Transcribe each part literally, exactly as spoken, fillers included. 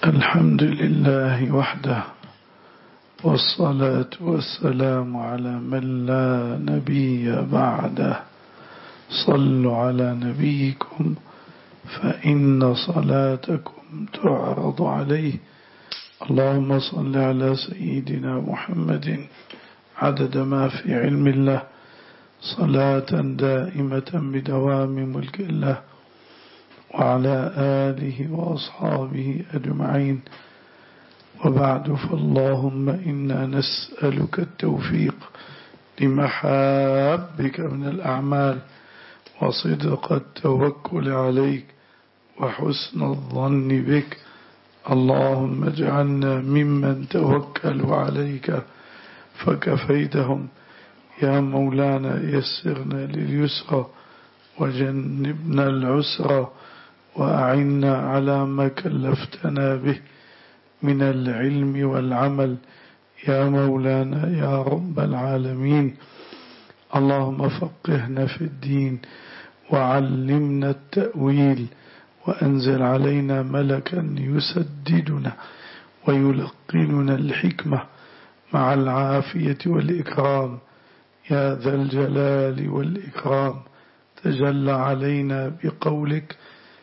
الحمد لله وحده، والصلاة والسلام على من لا نبي بعده. صلوا على نبيكم فإن صلاتكم تعرض عليه. اللهم صل على سيدنا محمد عدد ما في علم الله، صلاة دائمة بدوام ملك الله، وعلى آله وأصحابه أجمعين. وبعد، فاللهم إنا نسألك التوفيق لمحابك من الأعمال، وصدق التوكل عليك، وحسن الظن بك. اللهم اجعلنا ممن توكلوا عليك فكفيتهم. يا مولانا يسرنا لليسرى وجنبنا العسرى، وأعنا على ما كلفتنا به من العلم والعمل يا مولانا يا رب العالمين. اللهم فقهنا في الدين وعلمنا التأويل، وأنزل علينا ملكا يسددنا ويلقننا الحكمة مع العافية والإكرام يا ذا الجلال والإكرام. تجلى علينا بقولك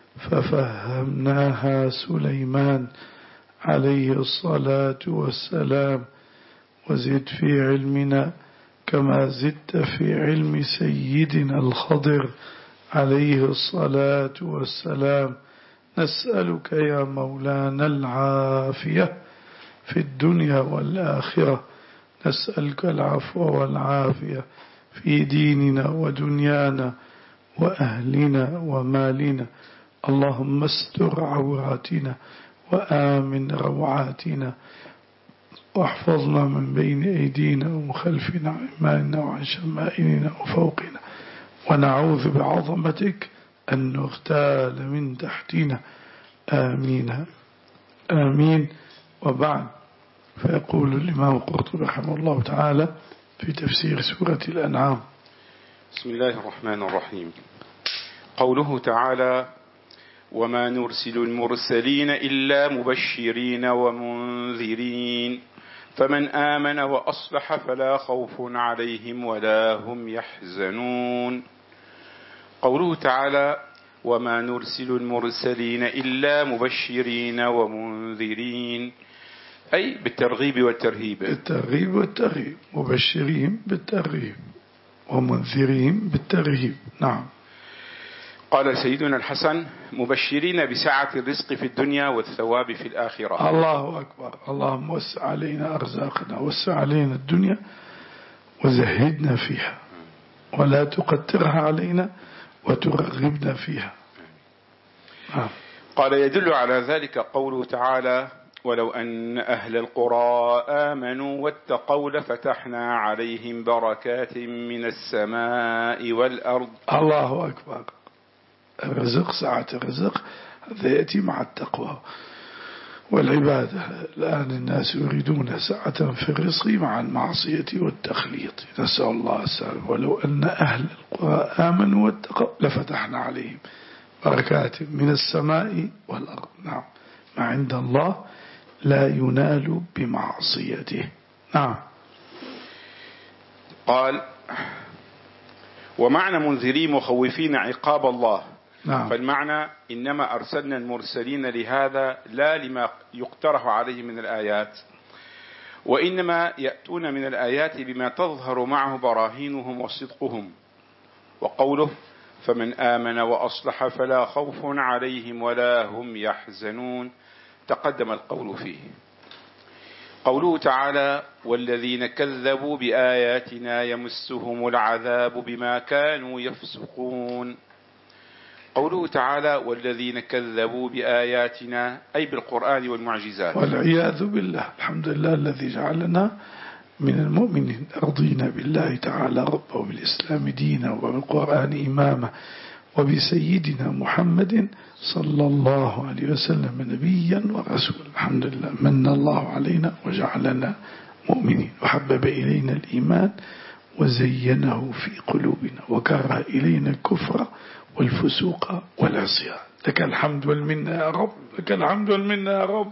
ففهمناها سليمان عليه الصلاة والسلام، وزد في علمنا كما زدت في علم سيدنا الخضر عليه الصلاة والسلام. نسألك يا مولانا العافية في الدنيا والآخرة، نسألك العفو والعافية في ديننا ودنيانا وأهلنا ومالنا. اللهم استر عوراتنا وآمن روعاتنا، واحفظنا من بين أيدينا ومن خلفنا وعن يماننا وعن شمائلنا وفوقنا، ونعوذ بعظمتك أن نغتال من تحتنا. آمين آمين. وبعد، فيقول الإمام القرطبي رحمه الله تعالى في تفسير سورة الأنعام: بسم الله الرحمن الرحيم. قوله تعالى: وما نرسل المرسلين إلا مبشرين ومنذرين فمن آمن وأصلح فلا خوف عليهم ولا هم يحزنون. قوله تعالى: وما نرسل المرسلين إلا مبشرين ومنذرين، أي بالترغيب والترهيب. بالترغيب والترهيب، مبشرين بالترغيب ومنذرين بالترهيب. نعم. قال سيدنا الحسن: مبشرين بسعة الرزق في الدنيا والثواب في الآخرة. الله أكبر. اللهم وسع علينا أرزاقنا، وسع علينا الدنيا وزهدنا فيها، ولا تقترها علينا وترغبنا فيها. آه. قال: يدل على ذلك قوله تعالى: ولو أن أهل القرى آمنوا واتقوا لفتحنا عليهم بركات من السماء والأرض. الله أكبر. الرزق، سعة الرزق، هذا يأتي مع التقوى والعبادة. الآن الناس يريدون سعة في الرزق مع المعصية والتخليط، نسأل الله السلامة. ولو أن أهل القرى آمنوا واتقوا لفتحنا عليهم بركات من السماء والأرض. نعم، ما عند الله لا ينال بمعصيته. نعم. قال: ومعنى منذرين مخوفين عقاب الله. نعم. فالمعنى إنما أرسلنا المرسلين لهذا لا لما يقترح عليه من الآيات، وإنما يأتون من الآيات بما تظهر معه براهينهم وصدقهم. وقوله: فمن آمن وأصلح فلا خوف عليهم ولا هم يحزنون، تقدم القول فيه. قوله تعالى: والذين كذبوا بآياتنا يمسهم العذاب بما كانوا يفسقون. قوله تعالى: والذين كذبوا بآياتنا، أي بالقرآن والمعجزات. والعياذ بالله. الحمد لله الذي جعلنا من المؤمنين، رضينا بالله تعالى ربا وبالإسلام دينا وبالقرآن إماما وبسيدنا محمد صلى الله عليه وسلم نبيا ورسولا. الحمد لله، من الله علينا وجعلنا مؤمنين، وحبب إلينا الإيمان وزينه في قلوبنا وكره إلينا الكفر والفسوق والعصيان. لك الحمد والمنة يا رب، لك الحمد والمنة يا رب.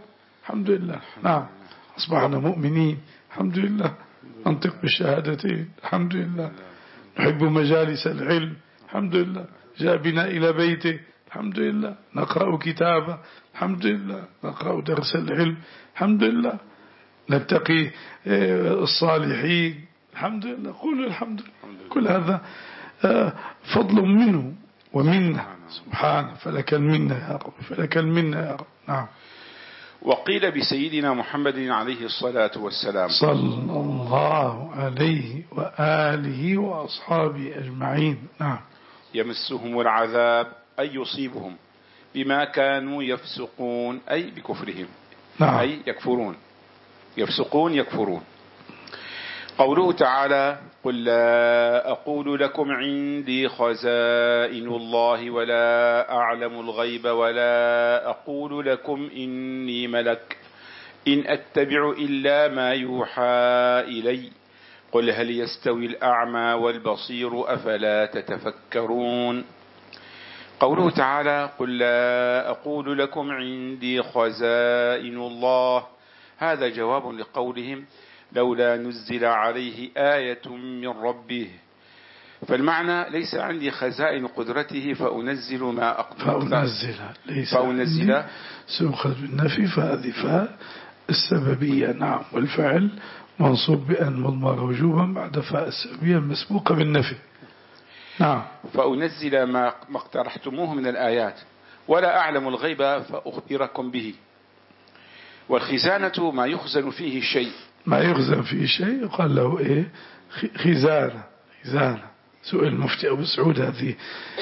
الحمد لله. نعم. أصبحنا مؤمنين الحمد لله. ننطق بالشهادتين الحمد لله. نحب مجالس العلم الحمد لله. جاء بنا إلى بيته الحمد لله. نقرأ كتابه الحمد لله. نقرأ درس العلم الحمد لله. نتقي الصالحين الحمد لله. قولوا الحمد لله. كل هذا فضل منه ومنه سبحانه. فلك المنة يا رب، فلك المنة يا رب. نعم. وقيل بسيدنا محمد عليه الصلاة والسلام صلى الله عليه وآله وأصحابه أجمعين. نعم. يمسهم العذاب أي يصيبهم بما كانوا يفسقون أي بكفرهم. نعم. أي يكفرون، يفسقون يكفرون. قوله تعالى قل لا أقول لكم عندي خزائن الله ولا أعلم الغيب ولا أقول لكم إني ملك إن أتبع إلا ما يوحى إلي قل هل يستوي الأعمى والبصير أفلا تتفكرون. قوله تعالى قل لا أقول لكم عندي خزائن الله، هذا جواب لقولهم لولا نزل عليه آية من ربه. فالمعنى ليس عندي خزائن قدرته فأنزل ما أقدر فأنزل ليس فأنزل سيؤخذ بالنفي فهذه فاء السببية. نعم. والفعل منصوب بأن مضمر وجوبا بعد فاء السببية مسبوقة بالنفي. نعم. فأنزل ما اقترحتموه من الآيات ولا أعلم الغيب فأخبركم به. والخزانة ما يخزن فيه الشيء، ما يخزن فيه شيء يقال له إيه؟ خزانة. خزانة. سؤال المفتي أبو سعود هذه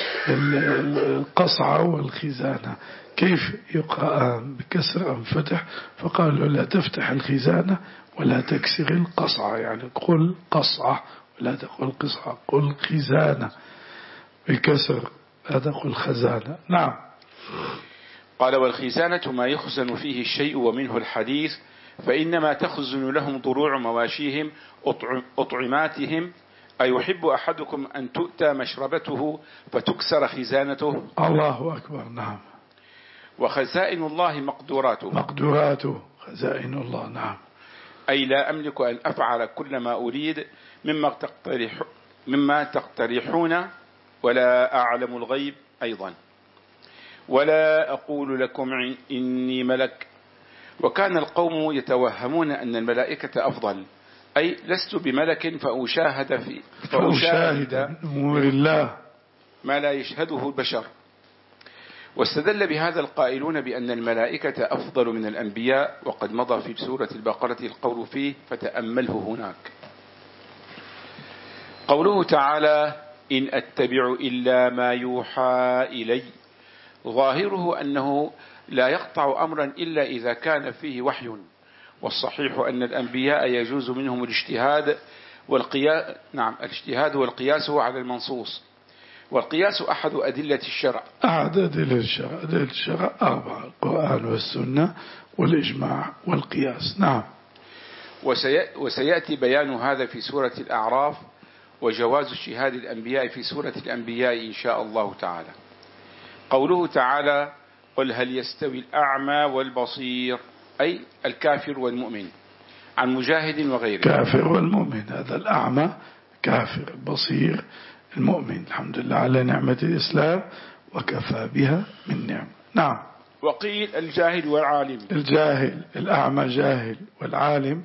القصعة والخزانة كيف يقرأ بكسر أم فتح؟ فقال له لا تفتح الخزانة ولا تكسر القصعة، يعني قل قصعة ولا تقل قصعة، قل خزانة بكسر لا تقل خزانة. نعم. قال والخزانة ما يخزن فيه الشيء ومنه الحديث فإنما تخزن لهم ضروع مواشيهم أطعماتهم أيحب أحدكم أن تؤتى مشربته فتكسر خزانته. الله أكبر. نعم. وخزائن الله مقدوراته، مقدوراته خزائن الله. نعم. أي لا أملك أن أفعل كل ما أريد مما تقترح مما تقترحون ولا أعلم الغيب أيضا ولا أقول لكم إني ملك. وكان القوم يتوهمون أن الملائكة أفضل، أي لست بملك فأشاهد في فأشاهد نور الله ما لا يشهده البشر. واستدل بهذا القائلون بأن الملائكة أفضل من الأنبياء، وقد مضى في سورة البقرة القول فيه فتأمله هناك. قوله تعالى إن أتبع إلا ما يوحى إلي، ظاهره أنه لا يقطع أمرا إلا إذا كان فيه وحي، والصحيح أن الأنبياء يجوز منهم الاجتهاد والقياس. نعم. الاجتهاد والقياس على المنصوص، والقياس أحد أدلة الشرع. أحد أدلة الشرع. أدلة الشرع أربعة: القرآن والسنة والإجماع والقياس. نعم. وسيأتي بيان هذا في سورة الأعراف، وجواز اجتهاد الأنبياء في سورة الأنبياء إن شاء الله تعالى. قوله تعالى قل هل يستوي الأعمى والبصير، أي الكافر والمؤمن، عن مجاهد وغيره. كافر والمؤمن، هذا الأعمى كافر، البصير المؤمن. الحمد لله على نعمة الإسلام وكفى بها من نعمة. نعم. وقيل الجاهل والعالم. الجاهل الأعمى جاهل، والعالم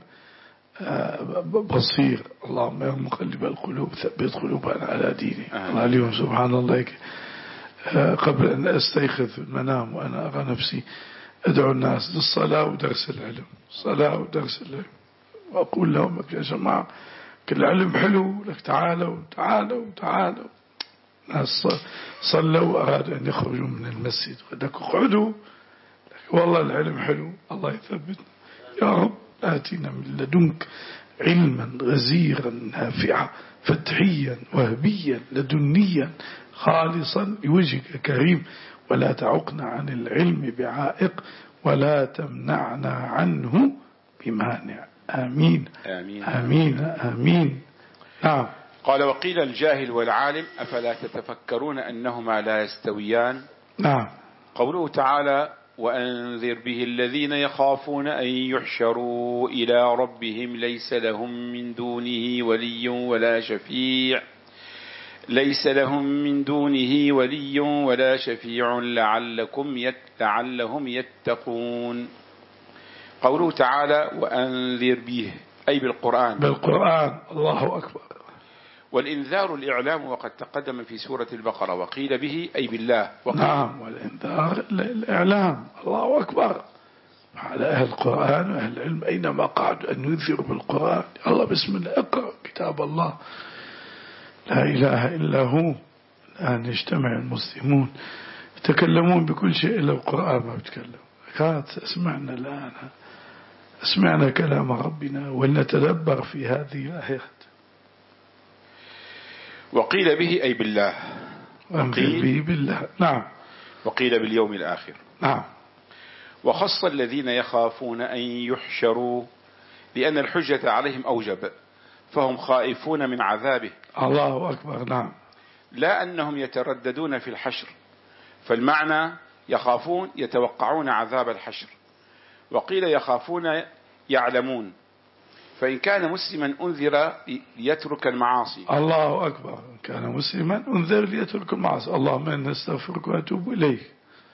بصير. اللهم يا مقلب القلوب ثبت قلوبنا على دينك. الله اليوم سبحان الله قبل أن أستيقظ في المنام وأنا أرى نفسي أدعو الناس للصلاة ودرس العلم، صلاة ودرس العلم، وأقول لهم يا جماعة كل علم حلو، لك تعالوا تعالوا تعالوا. ناس صلوا وأرادوا أن يخرجوا من المسجد، ولك اقعدوا، والله العلم حلو، الله يثبتنا يا رب. آتنا من لدنك علما غزيرا نافعا فتحيا وهبيا لدنيا خالصا لوجهك كريم، ولا تعقنا عن العلم بعائق ولا تمنعنا عنه بمانع. آمين آمين آمين آمين. نعم. قال وقيل الجاهل والعالم أفلا تتفكرون أنهما لا يستويان. نعم. قوله تعالى وأنذر به الذين يخافون أن يحشروا إلى ربهم ليس لهم من دونه ولي ولا شفيع ليس لهم من دونه ولي ولا شفيع لعلكم يت لعلهم يتقون. قوله تعالى وأنذر به أي بالقرآن بالقرآن. الله أكبر. والإنذار الإعلام وقد تقدم في سورة البقرة، وقيل به أي بالله. نعم، والإنذار الإعلام. الله أكبر. على أهل القرآن وأهل العلم أينما قعدوا أن ينذروا بالقرآن. الله بسم الله اقرأ كتاب الله لا إله إلا هو. الآن يجتمع المسلمون يتكلمون بكل شيء إلا القرآن ما يتكلم. كانت اسمعنا الآن اسمعنا كلام ربنا ولنتدبر في هذه الآيات. وقيل به أي بالله. وقيل به بالله. نعم. وقيل باليوم الآخر. نعم. وخص الذين يخافون أن يحشروا لأن الحجة عليهم أوجب، فهم خائفون من عذابه. الله أكبر. نعم. لا أنهم يترددون في الحشر، فالمعنى يخافون يتوقعون عذاب الحشر. وقيل يخافون يعلمون، فإن كان مسلما أنذر ليترك المعاصي. الله أكبر. إن كان مسلما أنذر ليترك المعاصي. اللهم إنا نستغفرك ونتوب إليك.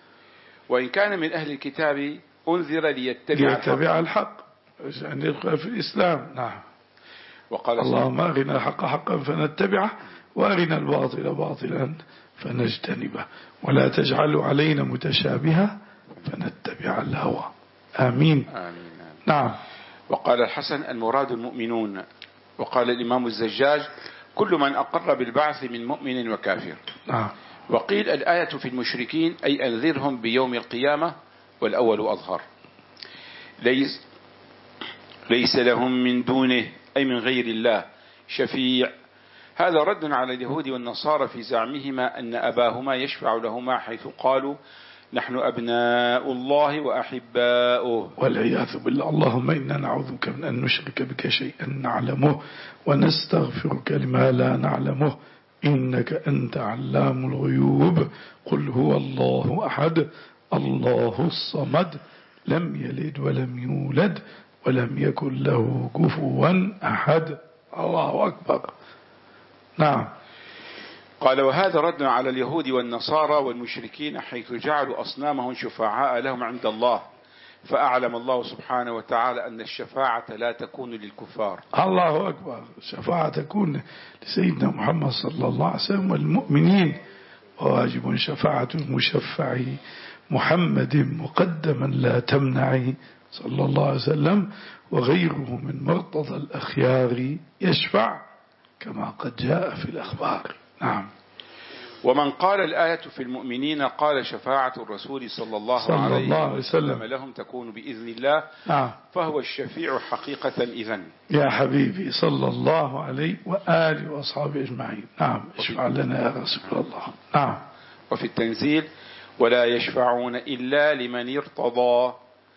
وإن كان من أهل الكتاب أنذر ليتبع, ليتبع الحق عشان يدخل في الإسلام. نعم. وقال اللهم أرنا الحق حقا فنتبعه وأرنا الباطل باطلا فنجتنبه ولا تجعلوا علينا متشابها فنتبع الهوى. آمين. آمين. نعم. وقال الحسن المراد المؤمنون. وقال الإمام الزجاج كل من أقر بالبعث من مؤمن وكافر. نعم. وقيل الآية في المشركين أي أنذرهم بيوم القيامة، والأول أظهر. ليس, ليس لهم من دونه أي من غير الله شفيع. هذا رد على اليهود والنصارى في زعمهما أن أباهما يشفع لهما، حيث قالوا نحن أبناء الله وأحباؤه والعياذ بالله. اللهم إنا نعوذ بك من أن نشرك بك شيئا نعلمه ونستغفرك لما لا نعلمه إنك أنت علام الغيوب. قل هو الله أحد الله الصمد لم يلد ولم يولد ولم يكن له كفوا أحد. الله أكبر. نعم. قال وهذا رد على اليهود والنصارى والمشركين حيث جعلوا أصنامهم شفعاء لهم عند الله، فأعلم الله سبحانه وتعالى أن الشفاعة لا تكون للكفار. الله أكبر. الشفاعة تكون لسيدنا محمد صلى الله عليه وسلم والمؤمنين، وواجب شفاعة المشفع محمد مقدما لا تمنعه صلى الله عليه وسلم، وغيره من مرتضى الأخيار يشفع كما قد جاء في الأخبار. نعم. ومن قال الآية في المؤمنين قال شفاعة الرسول صلى الله, صلى عليه الله عليه وسلم لهم تكون بإذن الله. نعم. فهو الشفيع حقيقة إذن يا حبيبي صلى الله عليه وآله وأصحابه أجمعين. نعم. اشفع لنا يا رسول الله. نعم. وفي التنزيل ولا يشفعون إلا لمن ارتضى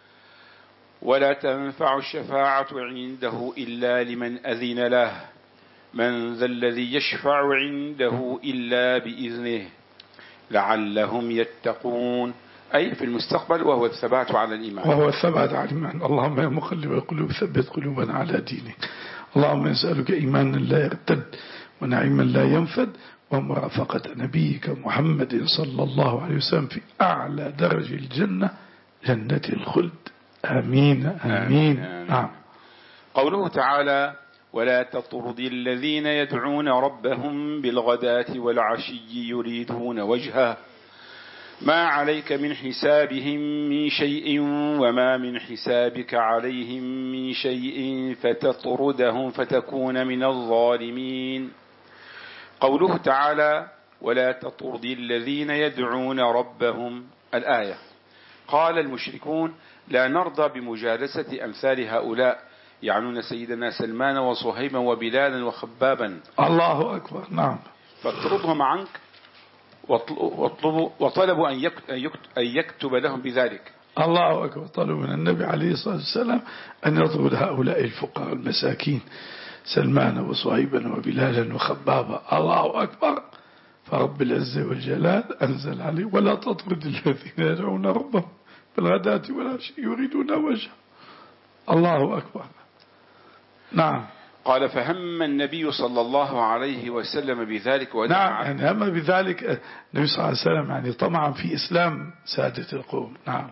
ولا تنفع الشفاعة عنده إلا لمن أذن له من ذا الذي يشفع عنده إلا بإذنه لعلهم يتقون، أي في المستقبل، وهو الثبات على الإيمان. وهو الثبات على الإيمان. اللهم يا مقلب القلوب ثبت قلوبنا على دينك. اللهم نسألك إيمانا لا يرتد ونعيما لا ينفد ومرافقة نبيك محمد صلى الله عليه وسلم في أعلى درج الجنة جنة الخلد. آمين آمين, آمين, آمين. نعم. قوله تعالى ولا تطرد الذين يدعون ربهم بالغداة والعشي يريدون وجهه ما عليك من حسابهم من شيء وما من حسابك عليهم من شيء فتطردهم فتكون من الظالمين. قوله تعالى ولا تطرد الذين يدعون ربهم الآية. قال المشركون لا نرضى بمجالسة أمثال هؤلاء، يعنون سيدنا سلمان وصهيبا وبلالا وخبابا. الله أكبر. نعم. فاطردهم عنك واطلبوا وطلبوا أن يكتب لهم بذلك. الله أكبر. طلبوا من النبي عليه الصلاة والسلام أن يطرد هؤلاء الفقراء المساكين سلمان وصهيبا وبلالا وخبابا. الله أكبر. فرب العزة والجلال أنزل عليه ولا تطرد الذين يدعون ربهم بالغداة والعشي يريدون وجهه. الله أكبر. نعم. قال فهم النبي صلى الله عليه وسلم بذلك ودعا. نعم يعني هم بذلك النبي صلى الله عليه وسلم يعني طمعا في إسلام سادة القوم. نعم.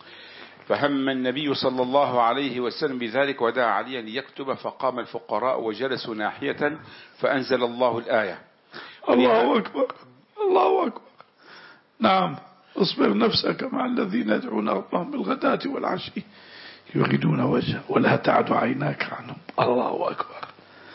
فهم النبي صلى الله عليه وسلم بذلك ودعا عليا ليكتب، فقام الفقراء وجلسوا ناحية فأنزل الله الآية. الله أكبر. الله أكبر. نعم. اصبر نفسك مع الذين يدعون ربهم بالغداة والعشي يريدون وجهه ولا تعد عيناك عنهم. الله أكبر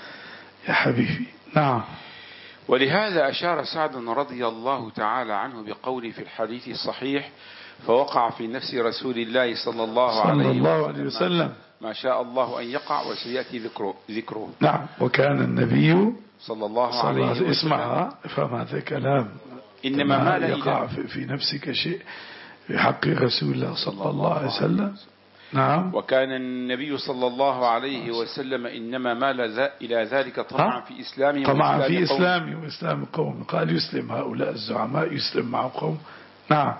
يا حبيبي. نعم. ولهذا أشار سعد رضي الله تعالى عنه بقوله في الحديث الصحيح: فوقع في نفس رسول الله صلى الله عليه, صلى الله عليه وسلم ما شاء الله أن يقع وسيأتي ذكره, ذكره. نعم. وكان النبي صلى الله عليه وسلم اسمعها فهم هذا كلام إنما ما لا يقع في, في نفسك شيء في حق رسول الله صلى الله عليه وسلم. نعم. وكان النبي صلى الله عليه وسلم إنما مال إلى ذلك طمعا في إسلامه طمعا في إسلامه وإسلام قوم. قال يسلم هؤلاء الزعماء يسلم مع قوم. نعم.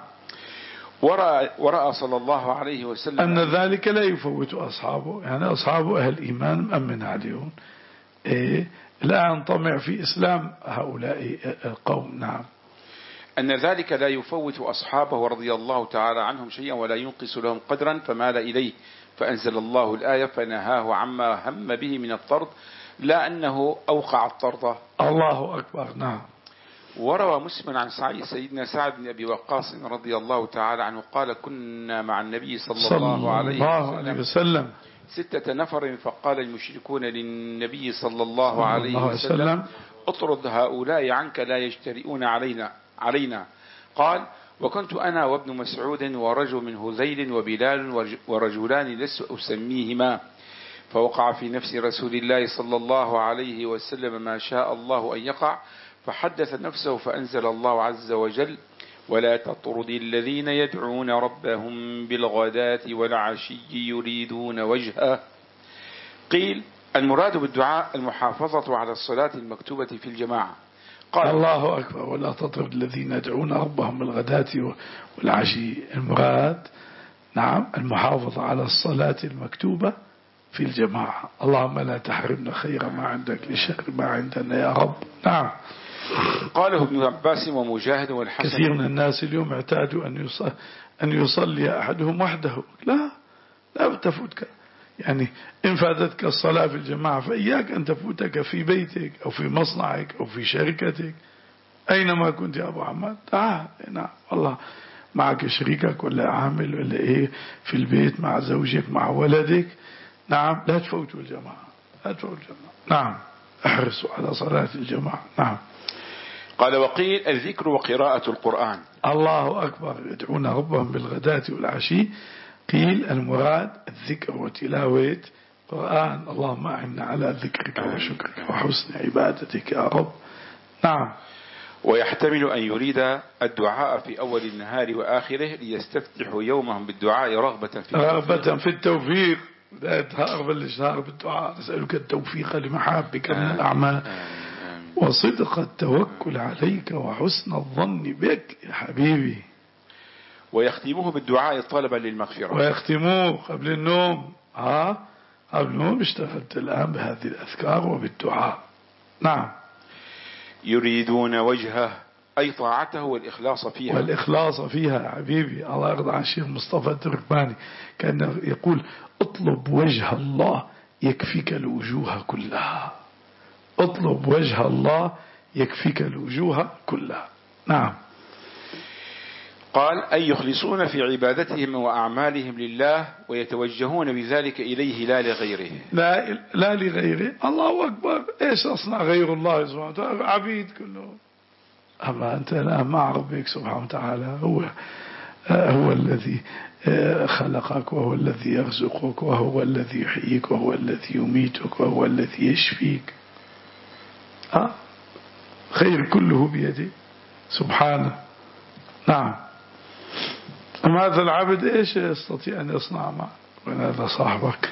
ورأى, ورأى صلى الله عليه وسلم أن ذلك لا يفوت أصحابه، يعني أصحابه أهل الإيمان مأمن عليهم. إيه الآن طمع في إسلام هؤلاء القوم. نعم. أن ذلك لا يفوت أصحابه رضي الله تعالى عنهم شيئا ولا ينقص لهم قدرا، فمال إليه فأنزل الله الآية فنهاه عما هم به من الطرد، لا أنه أوقع الطرد. الله أكبر. نعم. وروى مسلم عن سعيد سيدنا سعد بن أبي وقاص رضي الله تعالى عنه قال: كنا مع النبي صلى, صلى الله عليه وسلم, وسلم ستة نفر، فقال المشركون للنبي صلى الله, صلى عليه الله وسلم, وسلم اطرد هؤلاء عنك لا يجترئون علينا علينا قال: وكنت أنا وابن مسعود ورجل من هذيل وبلال ورجلان لست أسميهما، فوقع في نفس رسول الله صلى الله عليه وسلم ما شاء الله أن يقع، فحدث نفسه فأنزل الله عز وجل: ولا تطرد الذين يدعون ربهم بالغداة والعشي يريدون وجهه. قيل المراد بالدعاء المحافظة على الصلاة المكتوبة في الجماعة. قال الله أكبر. ولا تطرد الذين يدعون ربهم بالغداة والعشي. المراد نعم المحافظة على الصلاة المكتوبة في الجماعة. اللهم لا تحرمنا خير ما عندك لشر ما عندنا يا رب. نعم. قاله ابن عباس ومجاهد والحسن. كثير من الناس اليوم اعتادوا أن يصلي, أن يصلي أحدهم وحده. لا لا تفوتك، يعني إن فاتتك الصلاة في الجماعة فإياك أن تفوتك في بيتك أو في مصنعك أو في شركتك أينما كنت يا أبو عماد. تعال. نعم والله معك شريكك ولا عامل ولا إيه في البيت مع زوجك مع ولدك. نعم لا تفوتوا الجماعة. لا تفوتوا الجماعة. نعم احرصوا على صلاة الجماعة. نعم. قال وقيل الذكر وقراءة القرآن. الله أكبر. يدعون ربهم بالغداة والعشي. قيل المراد الذكر وتلاوة القرآن. اللهم أعنا على ذكرك وشكرك وحسن عبادتك يا رب. نعم. ويحتمل أن يريد الدعاء في أول النهار وآخره ليستفتحوا يومهم بالدعاء رغبة في رغبة في التوفيق. لا تهرب الإجهار بالدعاء. نسألك التوفيق لمحابك من الأعمال وصدق التوكل عليك وحسن الظن بك يا حبيبي. ويختموه بالدعاء طلبا للمغفرة. ويختموه قبل النوم. ها قبل النوم اشتغلت الآن بهذه الأذكار وبالدعاء. نعم. يريدون وجهه أي طاعته والإخلاص فيها. والإخلاص فيها يا حبيبي. الله يرضى عن الشيخ مصطفى التركماني كان يقول: اطلب وجه الله يكفيك الوجوه كلها. اطلب وجه الله يكفيك الوجوه كلها. نعم. قال أي يخلصون في عبادتهم وأعمالهم لله ويتوجهون بذلك إليه لا لغيره. لا, لا لغيره. الله أكبر. إيش أصنع غير الله سبحانه وتعالى؟ عبيد كلهم. أما أنت لا مع ربك سبحانه وتعالى. هو هو الذي خلقك وهو الذي يرزقك وهو الذي يحييك وهو الذي يميتك وهو الذي يشفيك. أه؟ خير كله بيده سبحانه. نعم. أما هذا العبد إيش يستطيع أن يصنع معه؟ وهذا صاحبك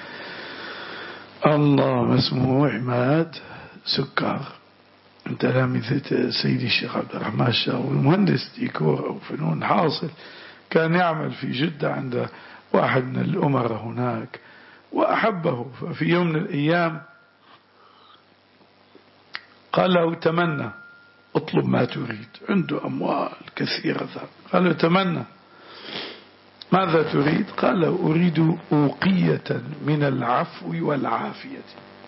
الله اسمه عماد سكر من تلامذة سيدي الشيخ عبد الرحمن الشاوي، مهندس ديكور أو فنون حاصل كان يعمل في جدة عند واحد من الأمراء هناك وأحبه. ففي يوم من الأيام قال له تمنى، اطلب ما تريد، عنده أموال كثيرة. قال له تمنى، ماذا تريد؟ قال له أريد أوقية من العفو والعافية.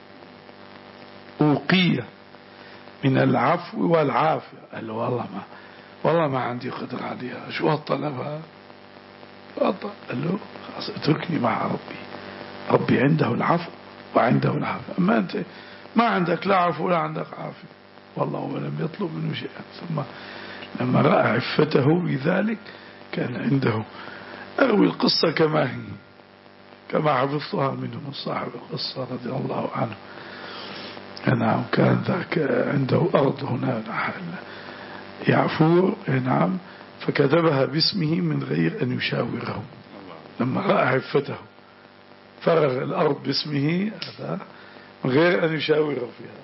أوقية من العفو والعافية. قال له والله ما والله ما عندي قدرة عليها. شو هالطلبها؟ قال له خلاص اتركني مع ربي، ربي عنده العفو وعنده العافية، أما أنت ما عندك لا عفو ولا عندك عافية. والله ولم يطلب منه شيئا. ثم لما رأى عفته بذلك كان عنده، أروي القصة كما هي كما حفظتها منه من صاحب القصة رضي الله عنه. نعم كان ذاك عنده أرض هنا يعفور، نعم، فكتبها باسمه من غير أن يشاوره. لما رأى عفته فرغ الأرض باسمه من غير أن يشاوره فيها.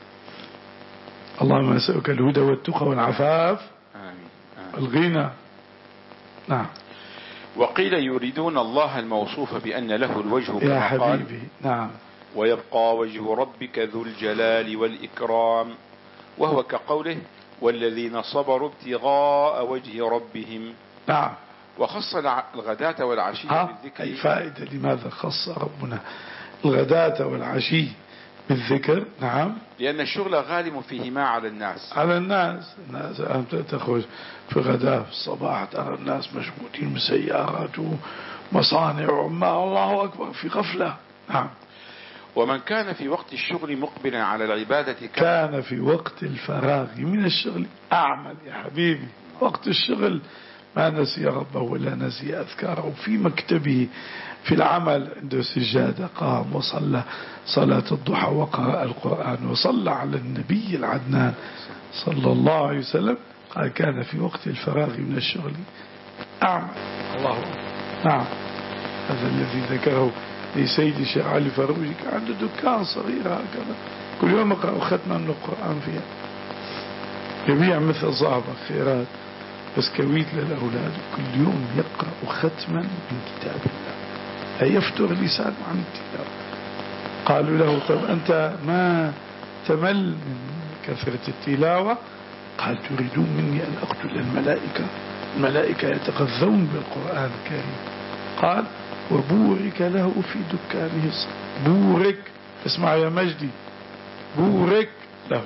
اللهم نسألك الهدى والتقى والعفاف والغنى. نعم. وقيل يريدون الله الموصوف بأن له الوجه يا حبيبي. نعم. ويبقى وجه ربك ذو الجلال والإكرام، وهو كقوله والذين صبروا ابتغاء وجه ربهم. نعم. وخص الغداة والعشي بالذكر. أي فائدة، لماذا خص ربنا الغداة والعشي بالذكر؟ نعم. لأن الشغل غالب فيهما على الناس على الناس الناس أنت تخرج في الغداء في الصباح ترى الناس مشغولين بسيارات ومصانع وما الله أكبر في غفلة. نعم. ومن كان في وقت الشغل مقبلا على العبادة كان, كان في وقت الفراغ من الشغل أعمل. يا حبيبي وقت الشغل ما نسي ربه ولا نسي أذكاره، في مكتبه في العمل عنده سجادة قام وصلى صلاة الضحى وقرأ القرآن وصلى على النبي العدنان صلى الله عليه وسلم. قال كان في وقت الفراغ من الشغل أعمل. الله أكبر. نعم. هذا الذي ذكره لسيد الشيخ علي فروجي، كان عنده دكان صغير هكذا كل يوم يقرأ ختما من القرآن فيها، يبيع مثل صاحب خيرات بسكويت للأولاد، كل يوم يقرأ ختما من كتاب الله لا يفتر لسانه عن التلاوة. قالوا له طب أنت ما تمل من كثرة التلاوة؟ قال تريدون مني أن أقتل الملائكة؟ الملائكة يتغذون بالقرآن الكريم. قال وبورك له في دكانه. بورك، اسمع يا مجدي، بورك له.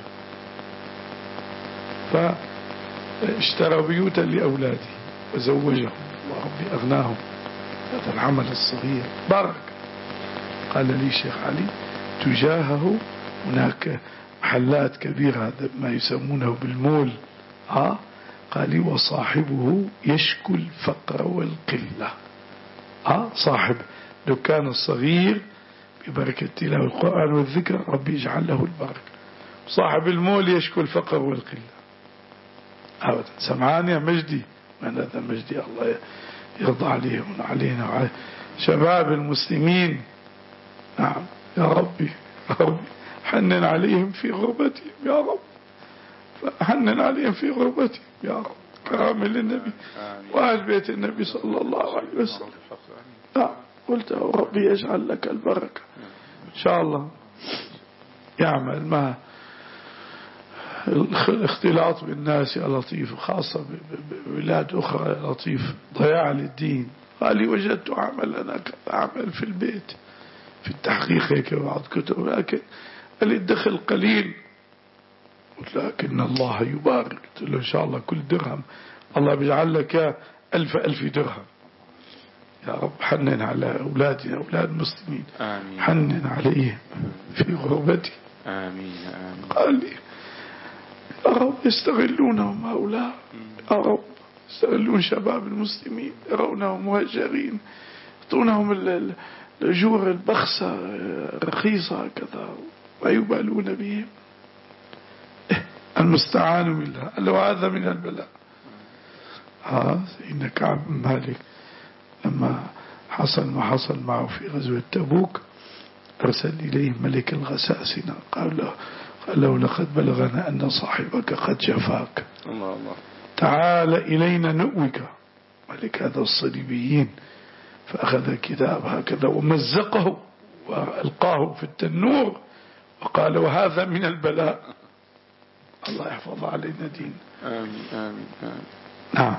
فاشترى بيوتا لأولاده وزوجهم وربي أغناهم. هذا العمل الصغير بارك. قال لي شيخ علي تجاهه هناك محلات كبيرة، هذا ما يسمونه بالمول. ها قال لي وصاحبه يشكو الفقر والقلة. ها صاحب دكان الصغير ببركة تلاوة القرآن والذكر ربي يجعل له البركة. صاحب المول يشكو الفقر والقلة. أبدا. سمعان يا مجدي؟ من هذا مجدي؟ الله يرضى عليهم وعلينا وعلى شباب المسلمين. نعم يا ربي يا ربي حنن عليهم في غربتهم يا رب، حنن عليهم في غربتهم يا رب، كرامة للنبي وأهل بيت النبي صلى الله عليه وسلم. نعم قلت ربي يجعل لك البركة إن شاء الله. يعمل ما الاختلاط بالناس يا لطيف، خاصة ببلاد أخرى يا لطيف، ضياع للدين. قال لي وجدت عمل أنا أعمل في البيت في التحقيق هيك بعض كتب، لكن قال لي الدخل قليل. قلت لكن الله يبارك. قلت له إن شاء الله كل درهم الله بيجعل لك ألف ألف درهم يا رب. حنن على أولادنا أولاد المسلمين. آمين. حنن عليهم في غربتي. آمين آمين. قال لي يا رب يستغلونهم هؤلاء، يا رب يستغلون شباب المسلمين، يرونهم مهجرين، يعطونهم الأجور البخسة رخيصة كذا ما يبالون بهم. المستعان بالله. قال له هذا من البلاء. ها إن كعب بن مالك لما حصل ما حصل معه في غزوة تبوك أرسل إليه ملك الغساسنة قال له قال له لقد بلغنا أن صاحبك قد جفاك، الله الله، تعال إلينا نؤوك. ملك هذا الصليبيين، فأخذ كتاب هكذا ومزقه وألقاه في التنور وقال وهذا من البلاء. الله يحفظ علينا دين. آمين آمين آمين. نعم.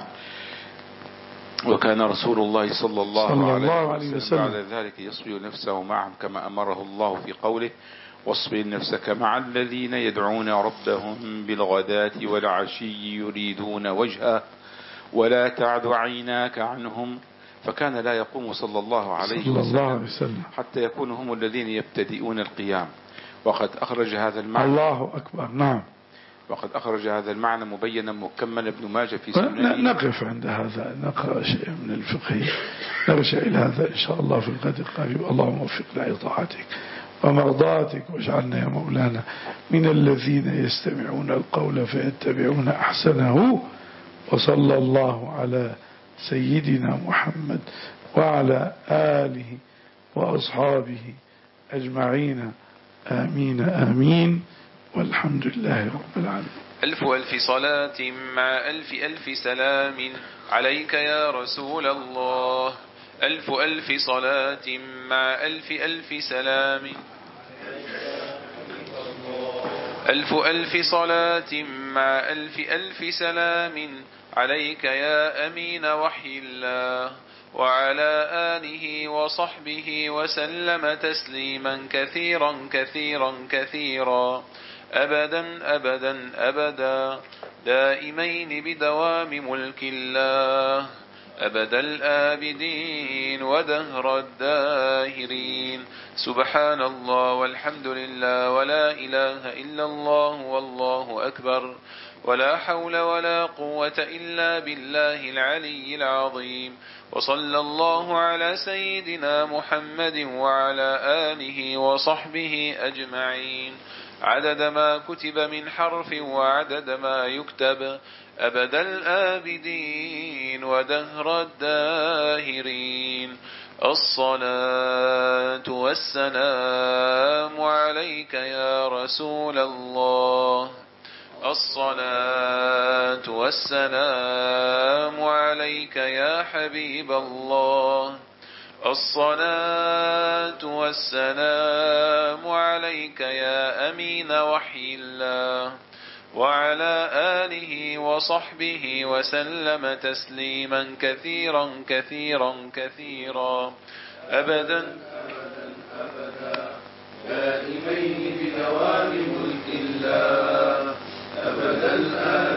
وكان رسول الله صلى الله, صلى عليه, الله عليه وسلم بعد ذلك يصبر نفسه معهم كما أمره الله في قوله واصبر نفسك مع الذين يدعون ربهم بالغداة والعشي يريدون وجهه ولا تعد عيناك عنهم. فكان لا يقوم صلى الله عليه صلى الله عليه وسلم وسلم حتى يكونوا هم الذين يبتدئون القيام. وقد أخرج هذا المعنى الله أكبر. نعم. وقد أخرج هذا المعنى مبينا مكملا ابن ماجه في سننه. نقف عند هذا، نقرأ شيء من الفقه، نرجع إلى هذا إن شاء الله في الغد القريب. اللهم وفقنا لطاعتك ومرضاتك، واجعلنا يا مولانا من الذين يستمعون القول فيتبعون أحسنه. وصلى الله على سيدنا محمد وعلى آله وأصحابه أجمعين. آمين آمين، والحمد لله رب العالمين. ألف ألف صلاة مع ألف ألف سلام عليك يا رسول الله. ألف ألف صلاة مع ألف ألف سلام. ألف ألف صلاة مع ألف ألف سلام عليك يا أمين وحي الله وعلى آله وصحبه وسلم تسليما كثيرا كثيرا كثيرا أبدا أبدا أبدا دائمين بدوام ملك الله أبد الآبدين ودهر الداهرين. سبحان الله والحمد لله ولا إله إلا الله والله أكبر ولا حول ولا قوة إلا بالله العلي العظيم. وصلى الله على سيدنا محمد وعلى آله وصحبه أجمعين عدد ما كتب من حرف وعدد ما يكتب أبد الآبدين ودهر الداهرين. الصلاة والسلام عليك يا رسول الله. الصلاة والسلام عليك يا حبيب الله. الصلاة والسلام عليك يا أمين وحي الله وعلى آله وصحبه وسلم تسليما كثيرا كثيرا كثيرا أبدا أبدا دائمين بدوام ملك الله أبدا.